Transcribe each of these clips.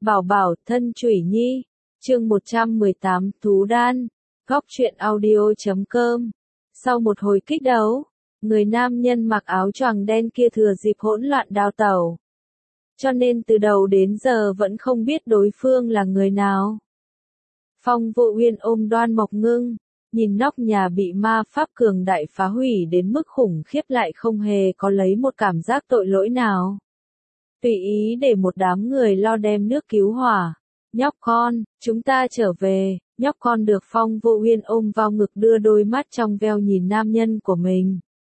Bảo bảo, thân chủy nhi. Chương 118, Thú Đan. Góc truyện audio.com. Sau một hồi kích đấu, người nam nhân mặc áo choàng đen kia thừa dịp hỗn loạn đào tẩu. Cho nên từ đầu đến giờ vẫn không biết đối phương là người nào. Phong Vô Uyên ôm Đoan Mộc Ngưng, nhìn nóc nhà bị ma pháp cường đại phá hủy đến mức khủng khiếp lại không hề có lấy một cảm giác tội lỗi nào. Tùy ý để một đám người lo đem nước cứu hỏa. Nhóc con, chúng ta trở về. Nhóc con được Phong Vô Uyên ôm vào ngực đưa đôi mắt trong veo nhìn nam nhân của mình.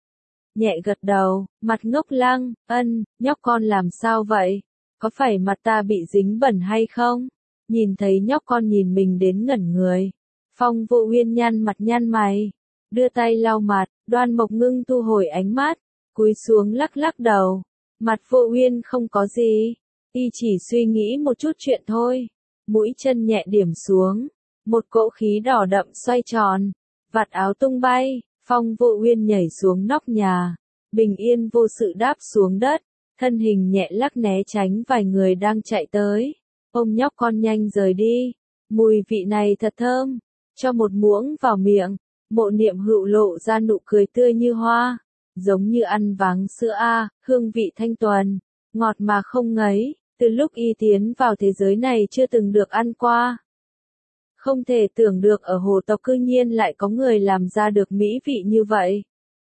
Nhẹ gật đầu, mặt ngốc lăng, nhóc con làm sao vậy? Có phải mặt ta bị dính bẩn hay không? Nhìn thấy nhóc con nhìn mình đến ngẩn người. Phong Vô Uyên nhăn mặt nhăn mày, đưa tay lau mặt, Đoan Mộc Ngưng thu hồi ánh mắt, cúi xuống lắc lắc đầu. Mặt Vô Uyên không có gì, y chỉ suy nghĩ một chút chuyện thôi. Mũi chân nhẹ điểm xuống, một cỗ khí đỏ đậm xoay tròn, vạt áo tung bay, Phong Vô Uyên nhảy xuống nóc nhà, bình yên vô sự đáp xuống đất, thân hình nhẹ lắc né tránh vài người đang chạy tới. Ôm nhóc con nhanh rời đi, mùi vị này thật thơm, cho một muỗng vào miệng, Mộ Niệm Hựu lộ ra nụ cười tươi như hoa, giống như ăn váng sữa a, hương vị thanh tuần, ngọt mà không ngấy, từ lúc y tiến vào thế giới này chưa từng được ăn qua. Không thể tưởng được ở hồ tộc cư nhiên lại có người làm ra được mỹ vị như vậy.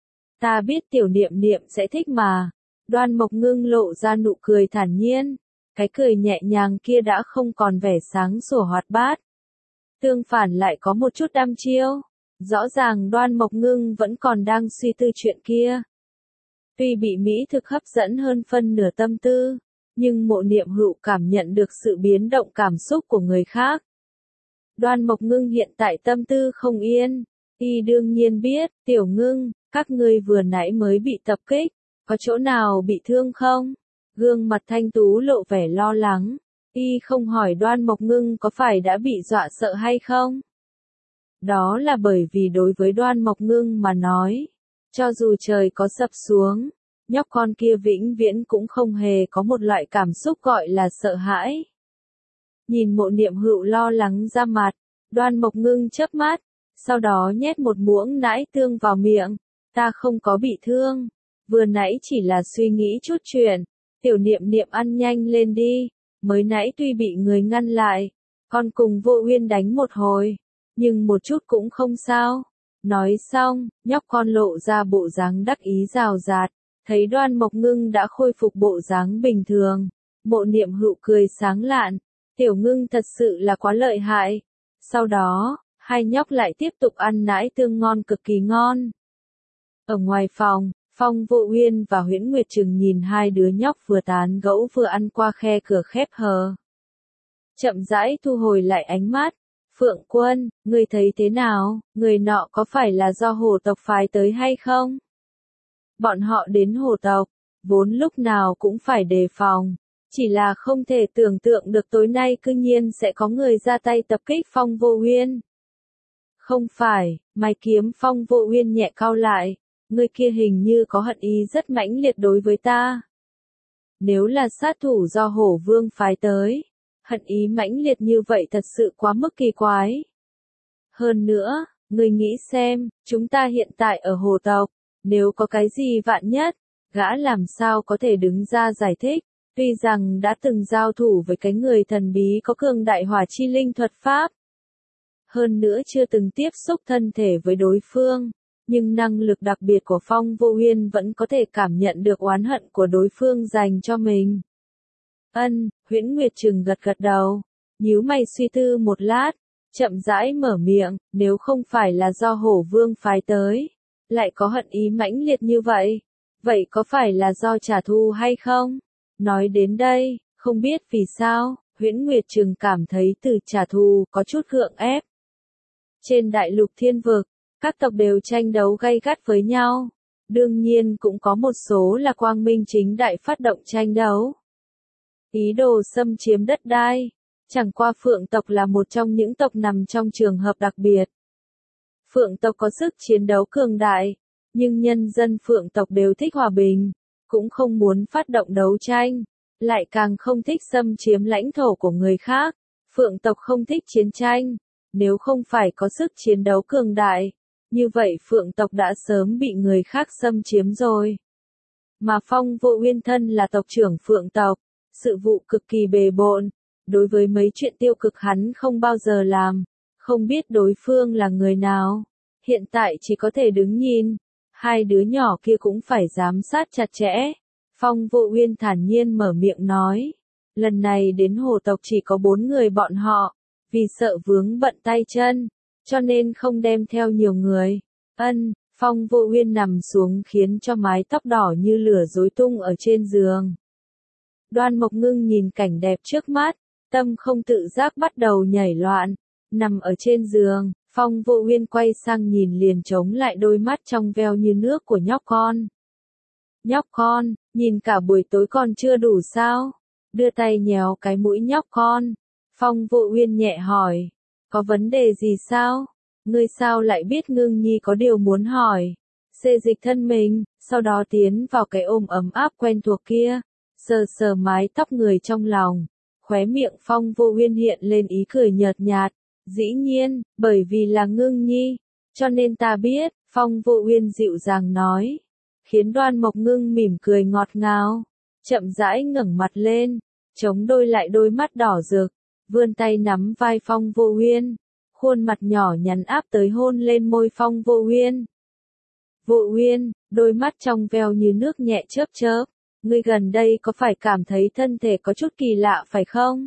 Ta biết tiểu Niệm Niệm sẽ thích mà. Đoan Mộc Ngưng lộ ra nụ cười thản nhiên, cái cười nhẹ nhàng kia đã không còn vẻ sáng sủa hoạt bát. Tương phản lại có một chút đăm chiêu. Rõ ràng Đoan Mộc Ngưng vẫn còn đang suy tư chuyện kia. Tuy bị mỹ thực hấp dẫn hơn phân nửa tâm tư, nhưng Mộ Niệm Hựu cảm nhận được sự biến động cảm xúc của người khác. Đoan Mộc Ngưng hiện tại tâm tư không yên, y đương nhiên biết, Tiểu Ngưng, các ngươi vừa nãy mới bị tập kích, có chỗ nào bị thương không? Gương mặt thanh tú lộ vẻ lo lắng, y không hỏi Đoan Mộc Ngưng có phải đã bị dọa sợ hay không? Đó là bởi vì đối với Đoan Mộc Ngưng mà nói, cho dù trời có sập xuống, nhóc con kia vĩnh viễn cũng không hề có một loại cảm xúc gọi là sợ hãi. Nhìn Mộ Niệm Hựu lo lắng ra mặt, Đoan Mộc Ngưng chớp mắt, sau đó nhét một muỗng nãi tương vào miệng. Ta không có bị thương, vừa nãy chỉ là suy nghĩ chút chuyện. Tiểu Niệm Niệm ăn nhanh lên đi, mới nãy tuy bị người ngăn lại, con cùng Vô Uyên đánh một hồi, nhưng một chút cũng không sao. Nói xong, nhóc con lộ ra bộ dáng đắc ý rào rạt, thấy Đoan Mộc Ngưng đã khôi phục bộ dáng bình thường. Mộ Niệm Hựu cười sáng lạn, Tiểu Ngưng thật sự là quá lợi hại. Sau đó, hai nhóc lại tiếp tục ăn nãi tương ngon cực kỳ ngon. Ở ngoài phòng, Phong Vô Uyên và Huyễn Nguyệt Trừng nhìn hai đứa nhóc vừa tán gẫu vừa ăn qua khe cửa khép hờ. Chậm rãi thu hồi lại ánh mắt. Phượng Quân, ngươi thấy thế nào, người nọ có phải là do hồ tộc phái tới hay không? Bọn họ đến hồ tộc, vốn lúc nào cũng phải đề phòng, chỉ là không thể tưởng tượng được tối nay cư nhiên sẽ có người ra tay tập kích Phong Vô Uyên. Không phải, mày kiếm Phong Vô Uyên nhẹ cau lại, người kia hình như có hận ý rất mãnh liệt đối với ta. Nếu là sát thủ do Hổ Vương phái tới, hận ý mãnh liệt như vậy thật sự quá mức kỳ quái. Hơn nữa, người nghĩ xem, chúng ta hiện tại ở hồ tộc, nếu có cái gì vạn nhất, gã làm sao có thể đứng ra giải thích, tuy rằng đã từng giao thủ với cái người thần bí có cường đại hỏa chi linh thuật pháp. Hơn nữa chưa từng tiếp xúc thân thể với đối phương, nhưng năng lực đặc biệt của Phong Vô Uyên vẫn có thể cảm nhận được oán hận của đối phương dành cho mình. Huyễn Nguyệt Trừng gật gật đầu, nhíu mày suy tư một lát, chậm rãi mở miệng, nếu không phải là do Hổ Vương phái tới, lại có hận ý mãnh liệt như vậy, vậy có phải là do trả thù hay không? Nói đến đây, không biết vì sao, Huyễn Nguyệt Trừng cảm thấy từ trả thù có chút gượng ép. Trên đại lục thiên vực, các tộc đều tranh đấu gay gắt với nhau, đương nhiên cũng có một số là quang minh chính đại phát động tranh đấu. Ý đồ xâm chiếm đất đai, chẳng qua Phượng tộc là một trong những tộc nằm trong trường hợp đặc biệt. Phượng tộc có sức chiến đấu cường đại, nhưng nhân dân Phượng tộc đều thích hòa bình, cũng không muốn phát động đấu tranh, lại càng không thích xâm chiếm lãnh thổ của người khác. Phượng tộc không thích chiến tranh, nếu không phải có sức chiến đấu cường đại, như vậy Phượng tộc đã sớm bị người khác xâm chiếm rồi. Mà Phong Vô Uyên thân là tộc trưởng Phượng tộc, sự vụ cực kỳ bề bộn, đối với mấy chuyện tiêu cực hắn không bao giờ làm, không biết đối phương là người nào, hiện tại chỉ có thể đứng nhìn, hai đứa nhỏ kia cũng phải giám sát chặt chẽ. Phong Vô Uyên thản nhiên mở miệng nói, lần này đến hồ tộc chỉ có 4 người bọn họ, vì sợ vướng bận tay chân, cho nên không đem theo nhiều người. Phong Vô Uyên nằm xuống khiến cho mái tóc đỏ như lửa rối tung ở trên giường. Đoan Mộc Ngưng nhìn cảnh đẹp trước mắt, tâm không tự giác bắt đầu nhảy loạn, nằm ở trên giường, Phong Vô Uyên quay sang nhìn liền chống lại đôi mắt trong veo như nước của nhóc con. Nhóc con, nhìn cả buổi tối còn chưa đủ sao? Đưa tay nhéo cái mũi nhóc con. Phong Vô Uyên nhẹ hỏi, có vấn đề gì sao? Ngươi sao lại biết Ngưng Nhi có điều muốn hỏi? Xê dịch thân mình, sau đó tiến vào cái ôm ấm áp quen thuộc kia, sờ sờ mái tóc người trong lòng. Khóe miệng Phong Vô Uyên hiện lên ý cười nhợt nhạt. Dĩ nhiên, bởi vì là Ngưng Nhi, cho nên ta biết, Phong Vô Uyên dịu dàng nói. Khiến Đoan Mộc Ngưng mỉm cười ngọt ngào, chậm rãi ngẩng mặt lên, chống đôi lại đôi mắt đỏ rực, vươn tay nắm vai Phong Vô Uyên, khuôn mặt nhỏ nhắn áp tới hôn lên môi Phong Vô Uyên. Vô Uyên, đôi mắt trong veo như nước nhẹ chớp chớp, ngươi gần đây có phải cảm thấy thân thể có chút kỳ lạ phải không?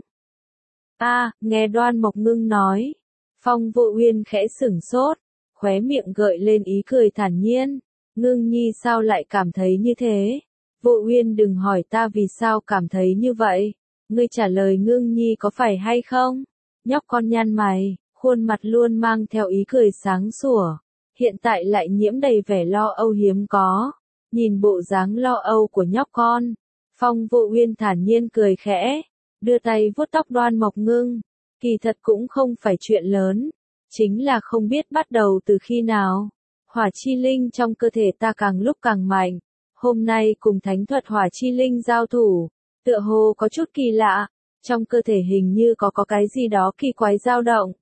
Nghe Đoan Mộc Ngưng nói, Phong Vô Uyên khẽ sửng sốt, khóe miệng gợi lên ý cười thản nhiên. Ngưng Nhi sao lại cảm thấy như thế? Vô Uyên đừng hỏi ta vì sao cảm thấy như vậy. Ngươi trả lời Ngưng Nhi có phải hay không? Nhóc con nhăn mày, khuôn mặt luôn mang theo ý cười sáng sủa. Hiện tại lại nhiễm đầy vẻ lo âu hiếm có. Nhìn bộ dáng lo âu của nhóc con. Phong Vô Uyên thản nhiên cười khẽ. Đưa tay vuốt tóc Đoan Mộc Ngưng. Kỳ thật cũng không phải chuyện lớn. Chính là không biết bắt đầu từ khi nào. Hỏa chi linh trong cơ thể ta càng lúc càng mạnh. Hôm nay cùng thánh thuật hỏa chi linh giao thủ. Tựa hồ có chút kỳ lạ. Trong cơ thể hình như có cái gì đó kỳ quái dao động.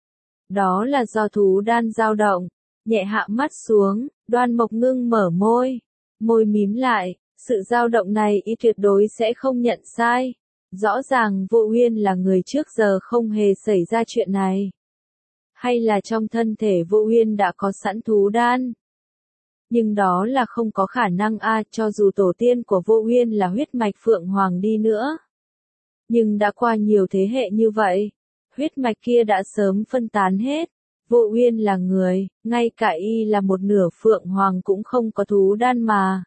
Đó là do thú đan dao động. Nhẹ hạ mắt xuống, Đoan Mộc Ngưng mở môi. Môi mím lại, sự dao động này y tuyệt đối sẽ không nhận sai. Rõ ràng Vô Uyên là người trước giờ không hề xảy ra chuyện này. Hay là trong thân thể Vô Uyên đã có sẵn thú đan. Nhưng đó là không có khả năng cho dù tổ tiên của Vô Uyên là huyết mạch Phượng Hoàng đi nữa. Nhưng đã qua nhiều thế hệ như vậy, huyết mạch kia đã sớm phân tán hết. Vô Uyên là người, ngay cả y là một nửa Phượng Hoàng cũng không có thú đan mà.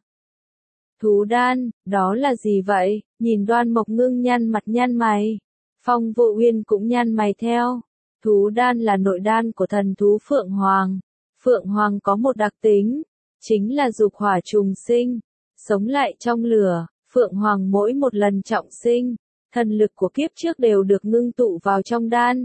Thú đan, đó là gì vậy? Nhìn Đoan Mộc Ngưng nhăn mặt nhăn mày. Phong Vô Uyên cũng nhăn mày theo. Thú đan là nội đan của thần thú Phượng Hoàng. Phượng Hoàng có một đặc tính, chính là dục hỏa trùng sinh, sống lại trong lửa. Phượng Hoàng mỗi một lần trọng sinh, thần lực của kiếp trước đều được ngưng tụ vào trong đan.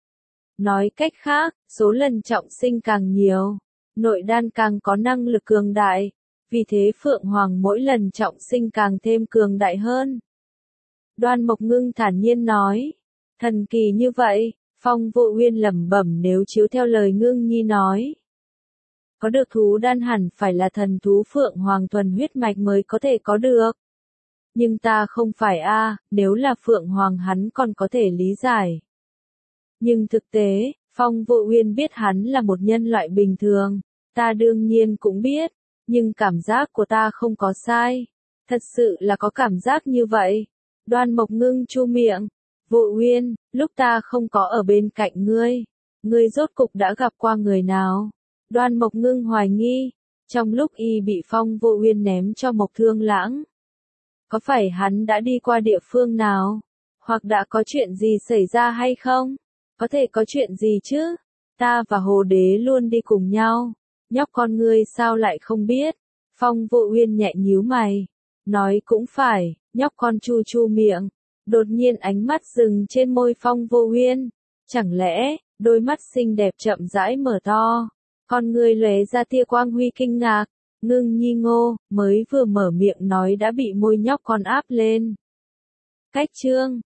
Nói cách khác, số lần trọng sinh càng nhiều, nội đan càng có năng lực cường đại. Vì thế Phượng Hoàng mỗi lần trọng sinh càng thêm cường đại hơn. Đoan Mộc Ngưng thản nhiên nói, thần kỳ như vậy. Phong Vô Uyên lẩm bẩm nếu chiếu theo lời Ngưng Nhi nói. Có được thú đan hẳn phải là thần thú Phượng Hoàng thuần huyết mạch mới có thể có được. Nhưng ta không phải nếu là Phượng Hoàng hắn còn có thể lý giải. Nhưng thực tế, Phong Vô Uyên biết hắn là một nhân loại bình thường, ta đương nhiên cũng biết, nhưng cảm giác của ta không có sai. Thật sự là có cảm giác như vậy. Đoan Mộc Ngưng chu miệng. Vô Uyên, lúc ta không có ở bên cạnh ngươi rốt cục đã gặp qua người nào? Đoan Mộc Ngưng hoài nghi, trong lúc y bị Phong Vô Uyên ném cho Mộc Thương Lãng. Có phải hắn đã đi qua địa phương nào? Hoặc đã có chuyện gì xảy ra hay không? Có thể có chuyện gì chứ? Ta và Hồ Đế luôn đi cùng nhau. Nhóc con ngươi sao lại không biết? Phong Vô Uyên nhẹ nhíu mày. Nói cũng phải, nhóc con chu chu miệng. Đột nhiên ánh mắt dừng trên môi Phong Vô Uyên. Chẳng lẽ, đôi mắt xinh đẹp chậm rãi mở to. Con ngươi lóe ra tia quang huy kinh ngạc. Ngưng Nhi ngô, mới vừa mở miệng nói đã bị môi nhóc con áp lên. Cách chương